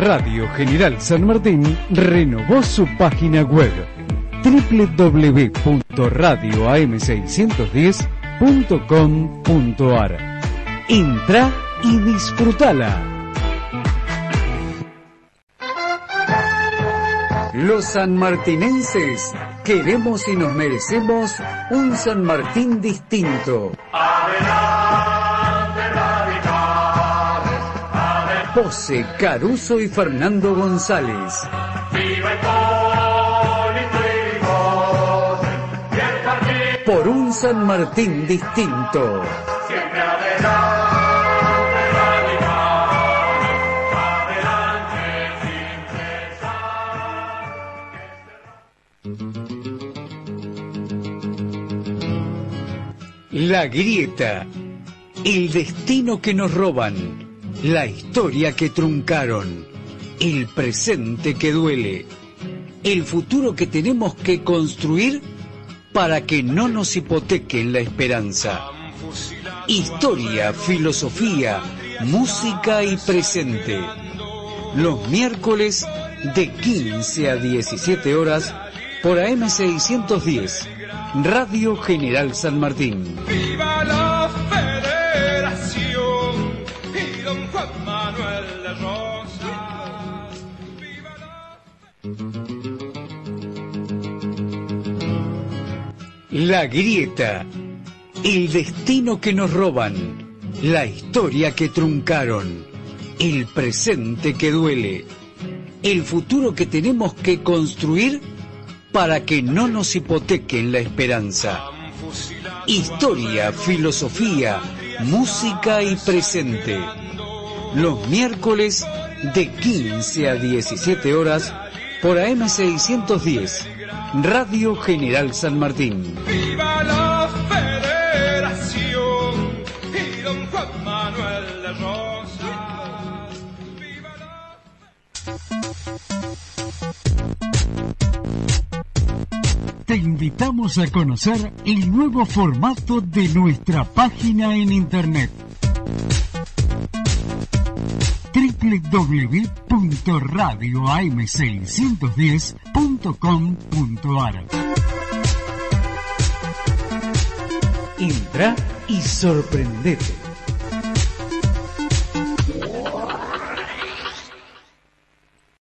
Radio General San Martín renovó su página web www.radioam610.com.ar. Entra y disfrutala. Los sanmartinenses queremos y nos merecemos un San Martín distinto. Adelante, radicales, adelante. Pose, Caruso y Fernando González. Viva Hipólito Yrigoyen y el partido. Por un San Martín distinto. Siempre adelante, radicales, adelante sin cesar. La grieta. El destino que nos roban. La historia que truncaron. El presente que duele. El futuro que tenemos que construir para que no nos hipotequen la esperanza. Historia, filosofía, música y presente. Los miércoles de 15 a 17 horas por AM610, Radio General San Martín. ¡Viva la Federación y don Juan Manuel de Rosas! ¡Viva La grieta. El destino que nos roban. La historia que truncaron. El presente que duele. El futuro que tenemos que construir para que no nos hipotequen la esperanza. Historia, filosofía, música y presente. Los miércoles de 15 a 17 horas por AM610, Radio General San Martín. ¡Viva la Federación y don Juan Manuel de Rosas! ¡Viva Te invitamos a conocer el nuevo formato de nuestra página en internet. www.radioam610.com.ar. Entra y sorprendete.